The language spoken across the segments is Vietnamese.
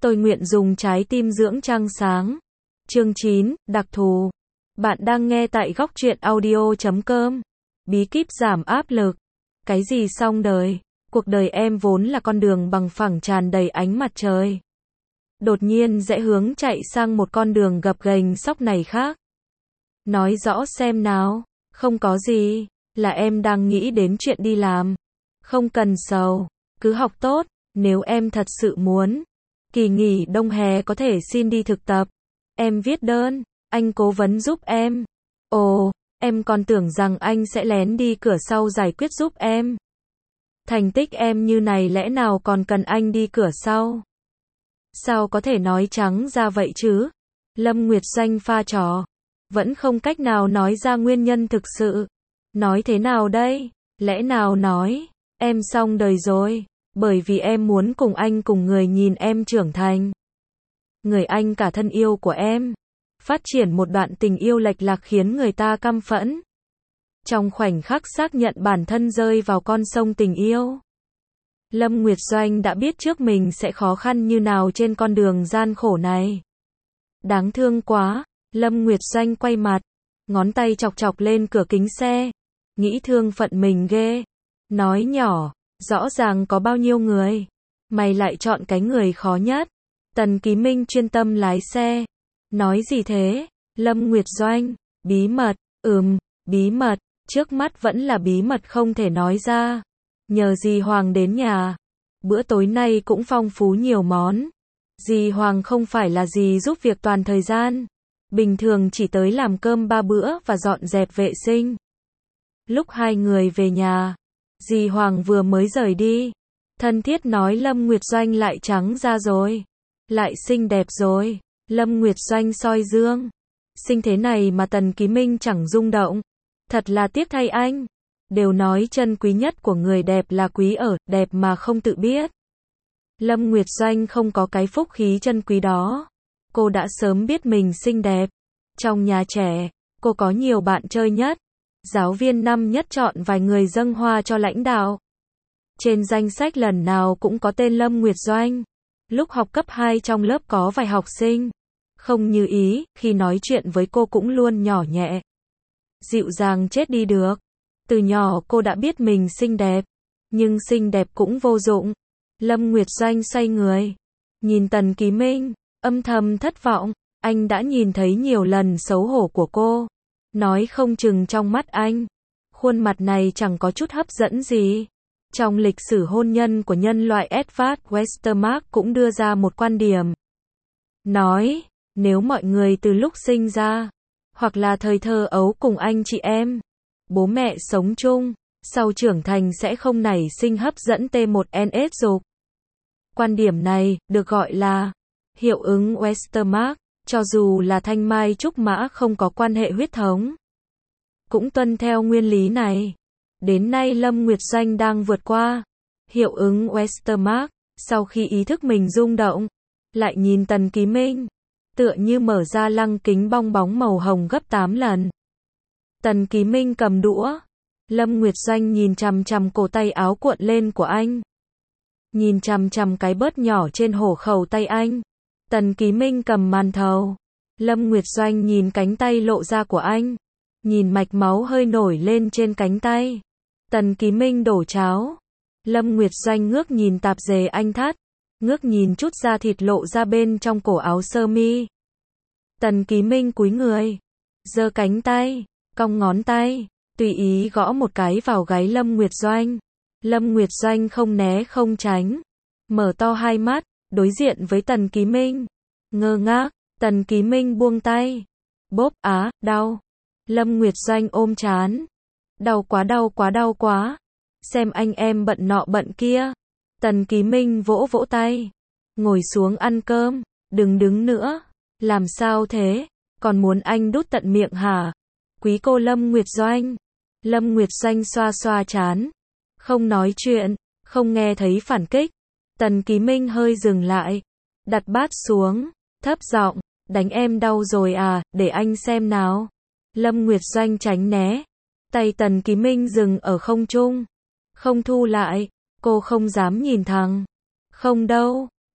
Tôi nguyện dùng trái tim dưỡng trăng sáng. Chương 9, đặc thù. Bạn đang nghe tại góc truyện audio.com. Bí kíp giảm áp lực. Cái gì xong đời? Cuộc đời em vốn là con đường bằng phẳng tràn đầy ánh mặt trời. Đột nhiên rẽ hướng chạy sang một con đường gập ghềnh xóc này khác. Nói rõ xem nào. Không có gì, là em đang nghĩ đến chuyện đi làm. Không cần sầu, cứ học tốt, nếu em thật sự muốn. Kỳ nghỉ đông hè có thể xin đi thực tập. Em viết đơn, anh cố vấn giúp em. Ồ, em còn tưởng rằng anh sẽ lén đi cửa sau giải quyết giúp em. Thành tích em như này lẽ nào còn cần anh đi cửa sau? Sao có thể nói trắng ra vậy chứ? Lâm Nguyệt Doanh pha trò. Vẫn không cách nào nói ra nguyên nhân thực sự. Nói thế nào đây? Lẽ nào nói, em xong đời rồi, bởi vì em muốn cùng anh cùng người nhìn em trưởng thành. Người anh cả thân yêu của em. Phát triển một đoạn tình yêu lệch lạc khiến người ta căm phẫn. Trong khoảnh khắc xác nhận bản thân rơi vào con sông tình yêu. Lâm Nguyệt Doanh đã biết trước mình sẽ khó khăn như nào trên con đường gian khổ này. Đáng thương quá, Lâm Nguyệt Doanh quay mặt, ngón tay chọc chọc lên cửa kính xe, nghĩ thương phận mình ghê, nói nhỏ, rõ ràng có bao nhiêu người, mày lại chọn cái người khó nhất. Tần Ký Minh chuyên tâm lái xe, nói gì thế, Lâm Nguyệt Doanh, bí mật, bí mật, trước mắt vẫn là bí mật không thể nói ra, nhờ dì Hoàng đến nhà, bữa tối nay cũng phong phú nhiều món, dì Hoàng không phải là dì giúp việc toàn thời gian. Bình thường chỉ tới làm cơm 3 bữa và dọn dẹp vệ sinh. Lúc hai người về nhà, dì Hoàng vừa mới rời đi. Thân thiết nói Lâm Nguyệt Doanh lại trắng da rồi. Lại xinh đẹp rồi. Lâm Nguyệt Doanh soi gương. Xinh thế này mà Tần Ký Minh chẳng rung động. Thật là tiếc thay anh. Đều nói chân quý nhất của người đẹp là quý ở đẹp mà không tự biết. Lâm Nguyệt Doanh không có cái phúc khí chân quý đó. Cô đã sớm biết mình xinh đẹp. Trong nhà trẻ, cô có nhiều bạn chơi nhất. Giáo viên năm nhất chọn vài người dâng hoa cho lãnh đạo. Trên danh sách lần nào cũng có tên Lâm Nguyệt Doanh. Lúc học cấp 2 trong lớp có vài học sinh không như ý, khi nói chuyện với cô cũng luôn nhỏ nhẹ. Dịu dàng chết đi được. Từ nhỏ cô đã biết mình xinh đẹp. Nhưng xinh đẹp cũng vô dụng. Lâm Nguyệt Doanh xoay người. Nhìn Tần Ký Minh. Âm thầm thất vọng, anh đã nhìn thấy nhiều lần xấu hổ của cô. Nói không chừng trong mắt anh, khuôn mặt này chẳng có chút hấp dẫn gì. Trong lịch sử hôn nhân của nhân loại Edward Westermarck cũng đưa ra một quan điểm. Nói, nếu mọi người từ lúc sinh ra, hoặc là thời thơ ấu cùng anh chị em, bố mẹ sống chung, sau trưởng thành sẽ không nảy sinh hấp dẫn T1NS dục. Quan điểm này, được gọi là hiệu ứng Westermarck, cho dù là thanh mai trúc mã không có quan hệ huyết thống. Cũng tuân theo nguyên lý này. Đến nay Lâm Nguyệt Doanh đang vượt qua hiệu ứng Westermarck, sau khi ý thức mình rung động, lại nhìn Tần Ký Minh, tựa như mở ra lăng kính bong bóng màu hồng gấp 8 lần. Tần Ký Minh cầm đũa, Lâm Nguyệt Doanh nhìn chằm chằm cổ tay áo cuộn lên của anh. Nhìn chằm chằm cái bớt nhỏ trên hổ khẩu tay anh. Tần Ký Minh cầm màn thầu. Lâm Nguyệt Doanh nhìn cánh tay lộ ra của anh. Nhìn mạch máu hơi nổi lên trên cánh tay. Tần Ký Minh đổ cháo. Lâm Nguyệt Doanh ngước nhìn tạp dề anh thắt. Ngước nhìn chút da thịt lộ ra bên trong cổ áo sơ mi. Tần Ký Minh cúi người. Giơ cánh tay. Cong ngón tay. Tùy ý gõ một cái vào gáy Lâm Nguyệt Doanh. Lâm Nguyệt Doanh không né không tránh. Mở to hai mắt. Đối diện với Tần Ký Minh. Ngơ ngác, Tần Ký Minh buông tay. Bốp á, đau. Lâm Nguyệt Doanh ôm trán. Đau quá đau quá đau quá. Xem anh em bận nọ bận kia. Tần Ký Minh vỗ vỗ tay. Ngồi xuống ăn cơm. Đừng đứng nữa. Làm sao thế? Còn muốn anh đút tận miệng hả? Quý cô Lâm Nguyệt Doanh. Lâm Nguyệt Doanh xoa xoa trán. Không nói chuyện. Không nghe thấy phản kích. Tần Ký Minh hơi dừng lại, đặt bát xuống, thấp giọng, đánh em đau rồi à, để anh xem nào. Lâm Nguyệt Doanh tránh né, tay Tần Ký Minh dừng ở không trung, không thu lại, cô không dám nhìn thẳng. Không đâu,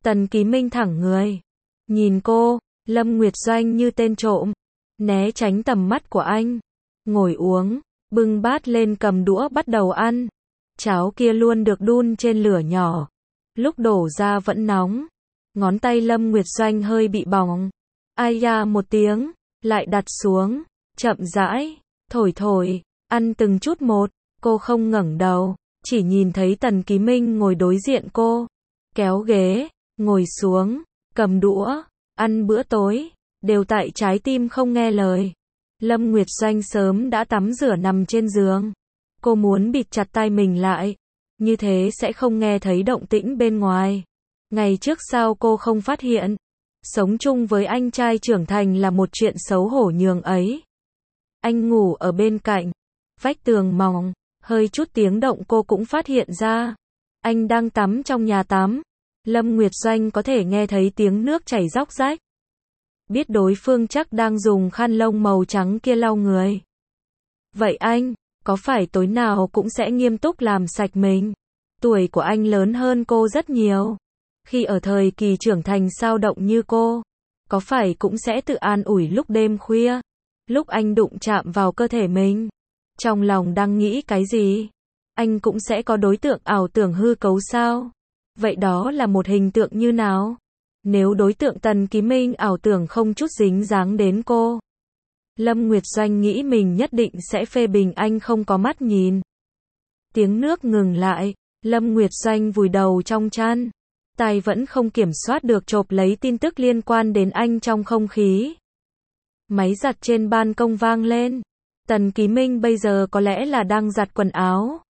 Tần Ký Minh thẳng người. Nhìn cô, Lâm Nguyệt Doanh như tên trộm. Né tránh tầm mắt của anh. Ngồi uống, bưng bát lên cầm đũa bắt đầu ăn. Cháo kia luôn được đun trên lửa nhỏ. Lúc đổ ra vẫn nóng. Ngón tay Lâm Nguyệt Doanh hơi bị bỏng. Ai da một tiếng, lại đặt xuống. Chậm rãi, thổi thổi, ăn từng chút một. Cô không ngẩng đầu, chỉ nhìn thấy Tần Ký Minh ngồi đối diện cô. Kéo ghế, ngồi xuống, cầm đũa, ăn bữa tối, đều tại trái tim không nghe lời. Lâm Nguyệt Doanh sớm đã tắm rửa nằm trên giường. Cô muốn bịt chặt tai mình lại, như thế sẽ không nghe thấy động tĩnh bên ngoài. Ngày trước sao cô không phát hiện? Sống chung với anh trai trưởng thành là một chuyện xấu hổ nhường ấy. Anh ngủ ở bên cạnh, vách tường mỏng, hơi chút tiếng động cô cũng phát hiện ra. Anh đang tắm trong nhà tắm. Lâm Nguyệt Doanh có thể nghe thấy tiếng nước chảy róc rách. Biết đối phương chắc đang dùng khăn lông màu trắng kia lau người. Vậy anh, có phải tối nào cũng sẽ nghiêm túc làm sạch mình? Tuổi của anh lớn hơn cô rất nhiều. Khi ở thời kỳ trưởng thành sao động như cô, có phải cũng sẽ tự an ủi lúc đêm khuya, lúc anh đụng chạm vào cơ thể mình, trong lòng đang nghĩ cái gì? Anh cũng sẽ có đối tượng ảo tưởng hư cấu sao? Vậy đó là một hình tượng như nào? Nếu đối tượng Tần Ký Minh ảo tưởng không chút dính dáng đến cô, Lâm Nguyệt Doanh nghĩ mình nhất định sẽ phê bình anh không có mắt nhìn. Tiếng nước ngừng lại, Lâm Nguyệt Doanh vùi đầu trong chăn. Tai vẫn không kiểm soát được chộp lấy tin tức liên quan đến anh trong không khí. Máy giặt trên ban công vang lên. Tần Ký Minh bây giờ có lẽ là đang giặt quần áo.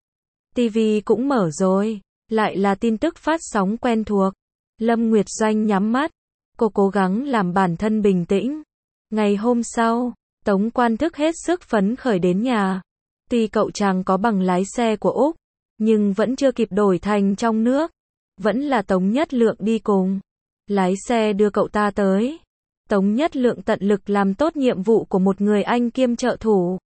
TV cũng mở rồi. Lại là tin tức phát sóng quen thuộc. Lâm Nguyệt Doanh nhắm mắt. Cô cố gắng làm bản thân bình tĩnh. Ngày hôm sau, Tống Quan Thức hết sức phấn khởi đến nhà. Tuy cậu chàng có bằng lái xe của Úc, nhưng vẫn chưa kịp đổi thành trong nước. Vẫn là Tống Nhất Lượng đi cùng. Lái xe đưa cậu ta tới. Tống Nhất Lượng tận lực làm tốt nhiệm vụ của một người anh kiêm trợ thủ.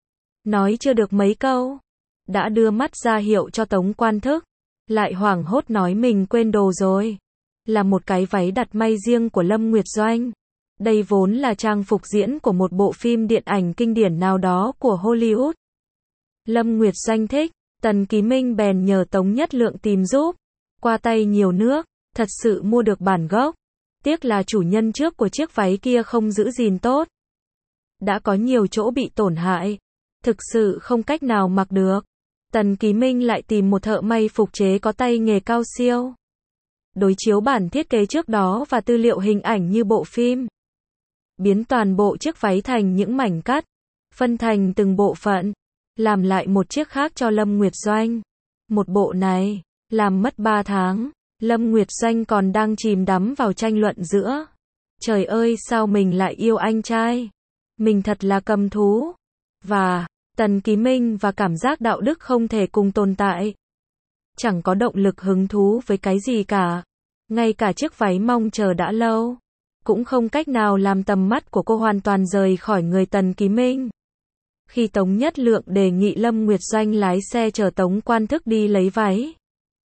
Nói chưa được mấy câu, đã đưa mắt ra hiệu cho Tống Quan Thức. Lại hoảng hốt nói mình quên đồ rồi. Là một cái váy đặt may riêng của Lâm Nguyệt Doanh. Đây vốn là trang phục diễn của một bộ phim điện ảnh kinh điển nào đó của Hollywood. Lâm Nguyệt Doanh thích, Tần Ký Minh bèn nhờ Tống Nhất Lượng tìm giúp. Qua tay nhiều nước, thật sự mua được bản gốc. Tiếc là chủ nhân trước của chiếc váy kia không giữ gìn tốt. Đã có nhiều chỗ bị tổn hại. Thực sự không cách nào mặc được. Tần Ký Minh lại tìm một thợ may phục chế có tay nghề cao siêu. Đối chiếu bản thiết kế trước đó và tư liệu hình ảnh như bộ phim. Biến toàn bộ chiếc váy thành những mảnh cắt. Phân thành từng bộ phận. Làm lại một chiếc khác cho Lâm Nguyệt Doanh. Một bộ này, làm mất 3 tháng. Lâm Nguyệt Doanh còn đang chìm đắm vào tranh luận giữa. Trời ơi sao mình lại yêu anh trai. Mình thật là cầm thú. Và Tần Ký Minh và cảm giác đạo đức không thể cùng tồn tại. Chẳng có động lực hứng thú với cái gì cả. Ngay cả chiếc váy mong chờ đã lâu. Cũng không cách nào làm tầm mắt của cô hoàn toàn rời khỏi người Tần Ký Minh. Khi Tống Nhất Lượng đề nghị Lâm Nguyệt Doanh lái xe chở Tống Quan Thức đi lấy váy,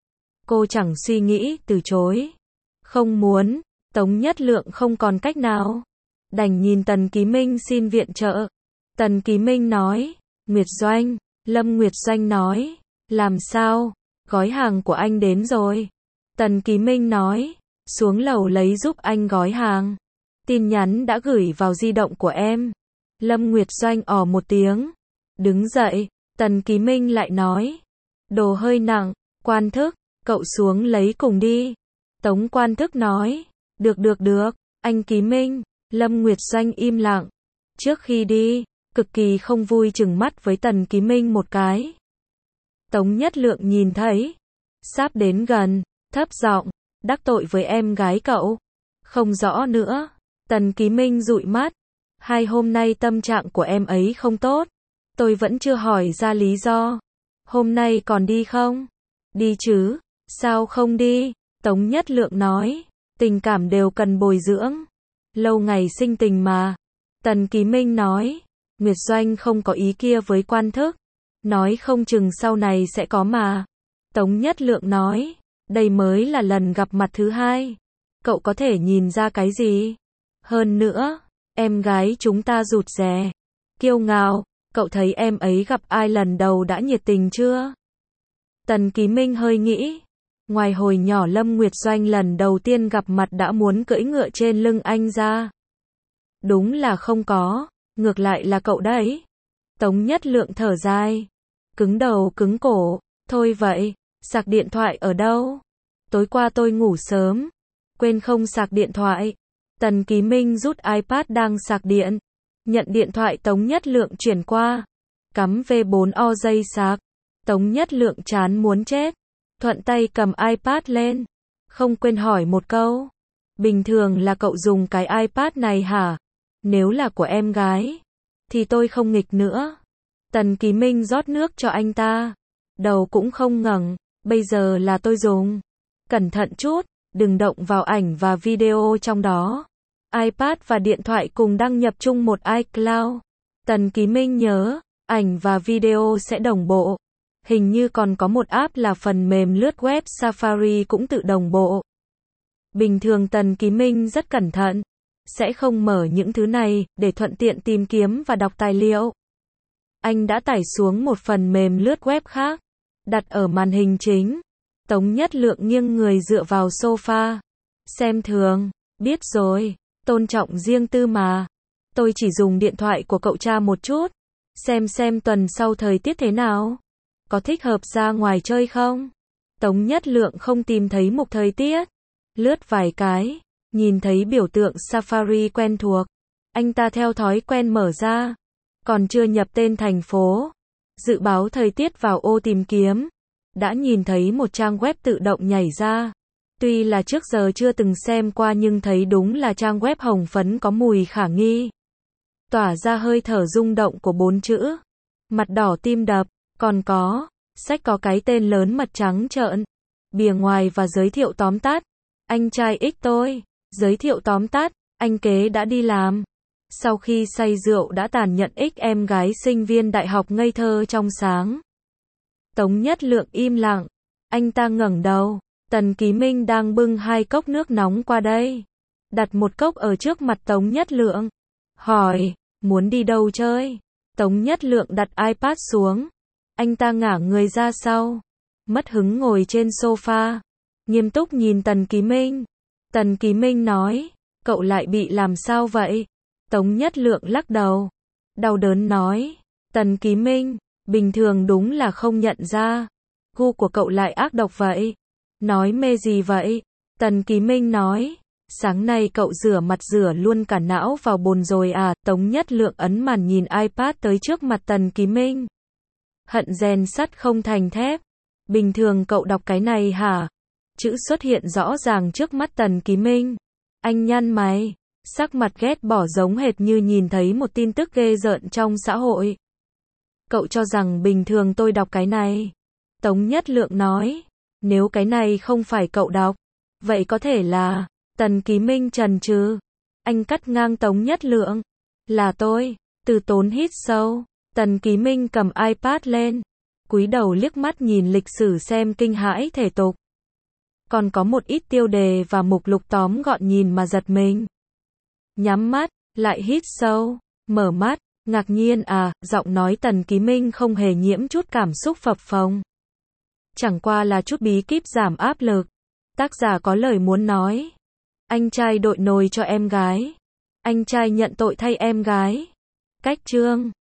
cô chẳng suy nghĩ từ chối. Không muốn, Tống Nhất Lượng không còn cách nào. Đành nhìn Tần Ký Minh xin viện trợ. Tần Ký Minh nói, Nguyệt Doanh, Lâm Nguyệt Doanh nói, làm sao, gói hàng của anh đến rồi. Tần Ký Minh nói, xuống lầu lấy giúp anh gói hàng. Tin nhắn đã gửi vào di động của em. Lâm Nguyệt Doanh ồ một tiếng. Đứng dậy, Tần Ký Minh lại nói, đồ hơi nặng, Quan Thức, cậu xuống lấy cùng đi. Tống Quan Thức nói, được, anh Ký Minh. Lâm Nguyệt Doanh im lặng. Trước khi đi, cực kỳ không vui chừng mắt với Tần Ký Minh một cái. Tống Nhất Lượng nhìn thấy, sắp đến gần, thấp giọng, đắc tội với em gái cậu. Không rõ nữa. Tần Ký Minh dụi mắt. Hai hôm nay tâm trạng của em ấy không tốt. Tôi vẫn chưa hỏi ra lý do. Hôm nay còn đi không? Đi chứ. Sao không đi? Tống Nhất Lượng nói. Tình cảm đều cần bồi dưỡng. Lâu ngày sinh tình mà. Tần Ký Minh nói. Nguyệt Doanh không có ý kia với Quan Thức. Nói không chừng sau này sẽ có mà. Tống Nhất Lượng nói. Đây mới là lần gặp mặt thứ hai. Cậu có thể nhìn ra cái gì? Hơn nữa, em gái chúng ta rụt rè, kiêu ngạo, cậu thấy em ấy gặp ai lần đầu đã nhiệt tình chưa? Tần Ký Minh hơi nghĩ. Ngoài hồi nhỏ Lâm Nguyệt Doanh lần đầu tiên gặp mặt đã muốn cưỡi ngựa trên lưng anh ra. Đúng là không có, ngược lại là cậu đấy. Tống Nhất Lượng thở dài, cứng đầu cứng cổ, thôi vậy, sạc điện thoại ở đâu? Tối qua tôi ngủ sớm, quên không sạc điện thoại. Tần Ký Minh rút iPad đang sạc điện, nhận điện thoại Tống Nhất Lượng chuyển qua, cắm V4O dây sạc. Tống Nhất Lượng chán muốn chết, thuận tay cầm iPad lên, không quên hỏi một câu. Bình thường là cậu dùng cái iPad này hả? Nếu là của em gái, thì tôi không nghịch nữa. Tần Ký Minh rót nước cho anh ta, đầu cũng không ngẩng, bây giờ là tôi dùng. Cẩn thận chút, đừng động vào ảnh và video trong đó. iPad và điện thoại cùng đăng nhập chung một iCloud. Tần Ký Minh nhớ, ảnh và video sẽ đồng bộ. Hình như còn có một app là phần mềm lướt web Safari cũng tự đồng bộ. Bình thường Tần Ký Minh rất cẩn thận, sẽ không mở những thứ này để thuận tiện tìm kiếm và đọc tài liệu. Anh đã tải xuống một phần mềm lướt web khác, đặt ở màn hình chính. Tống Nhất Lượng nghiêng người dựa vào sofa, xem thường, biết rồi, tôn trọng riêng tư mà. Tôi chỉ dùng điện thoại của cậu tra một chút, xem tuần sau thời tiết thế nào. Có thích hợp ra ngoài chơi không? Tống Nhất Lượng không tìm thấy mục thời tiết. Lướt vài cái, nhìn thấy biểu tượng Safari quen thuộc. Anh ta theo thói quen mở ra. Còn chưa nhập tên thành phố, dự báo thời tiết vào ô tìm kiếm. Đã nhìn thấy một trang web tự động nhảy ra. Tuy là trước giờ chưa từng xem qua nhưng thấy đúng là trang web hồng phấn có mùi khả nghi. Tỏa ra hơi thở rung động của 4 chữ. Mặt đỏ tim đập. Còn có, sách có cái tên lớn mật trắng trợn, bìa ngoài và giới thiệu tóm tắt. Anh trai X tôi, giới thiệu tóm tắt, anh kế đã đi làm. Sau khi say rượu đã tàn nhẫn X em gái sinh viên đại học ngây thơ trong sáng. Tống Nhất Lượng im lặng, anh ta ngẩng đầu, Tần Ký Minh đang bưng 2 cốc nước nóng qua đây. Đặt một cốc ở trước mặt Tống Nhất Lượng, hỏi, muốn đi đâu chơi? Tống Nhất Lượng đặt iPad xuống. Anh ta ngả người ra sau, mất hứng ngồi trên sofa, nghiêm túc nhìn Tần Ký Minh. Tần Ký Minh nói, cậu lại bị làm sao vậy? Tống Nhất Lượng lắc đầu, đau đớn nói, Tần Ký Minh, bình thường đúng là không nhận ra, gu của cậu lại ác độc vậy. Nói mê gì vậy? Tần Ký Minh nói, sáng nay cậu rửa mặt rửa luôn cả não vào bồn rồi à? Tống Nhất Lượng ấn màn nhìn iPad tới trước mặt Tần Ký Minh. Hận rèn sắt không thành thép. Bình thường cậu đọc cái này hả? Chữ xuất hiện rõ ràng trước mắt Tần Ký Minh. Anh nhăn mày, sắc mặt ghét bỏ giống hệt như nhìn thấy một tin tức ghê rợn trong xã hội. Cậu cho rằng bình thường tôi đọc cái này? Tống Nhất Lượng nói, nếu cái này không phải cậu đọc, vậy có thể là... Tần Ký Minh chần chừ. Anh cắt ngang Tống Nhất Lượng. Là tôi. Từ Tốn hít sâu. Tần Ký Minh cầm iPad lên, cúi đầu liếc mắt nhìn lịch sử xem kinh hãi thể tục. Còn có một ít tiêu đề và mục lục tóm gọn nhìn mà giật mình. Nhắm mắt, lại hít sâu, mở mắt, ngạc nhiên à, giọng nói Tần Ký Minh không hề nhiễm chút cảm xúc phập phồng. Chẳng qua là chút bí kíp giảm áp lực. Tác giả có lời muốn nói. Anh trai đội nồi cho em gái. Anh trai nhận tội thay em gái. Cách chương